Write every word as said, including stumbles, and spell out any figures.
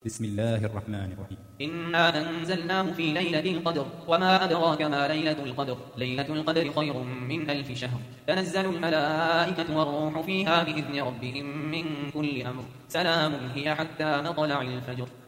بسم الله الرحمن الرحيم. إنا أنزلناه في ليلة القدر وما أدراك ما ليلة القدر ليلة القدر خير من ألف شهر تنزل الملائكة والروح فيها بإذن ربهم من كل أمر سلام هي حتى مطلع الفجر.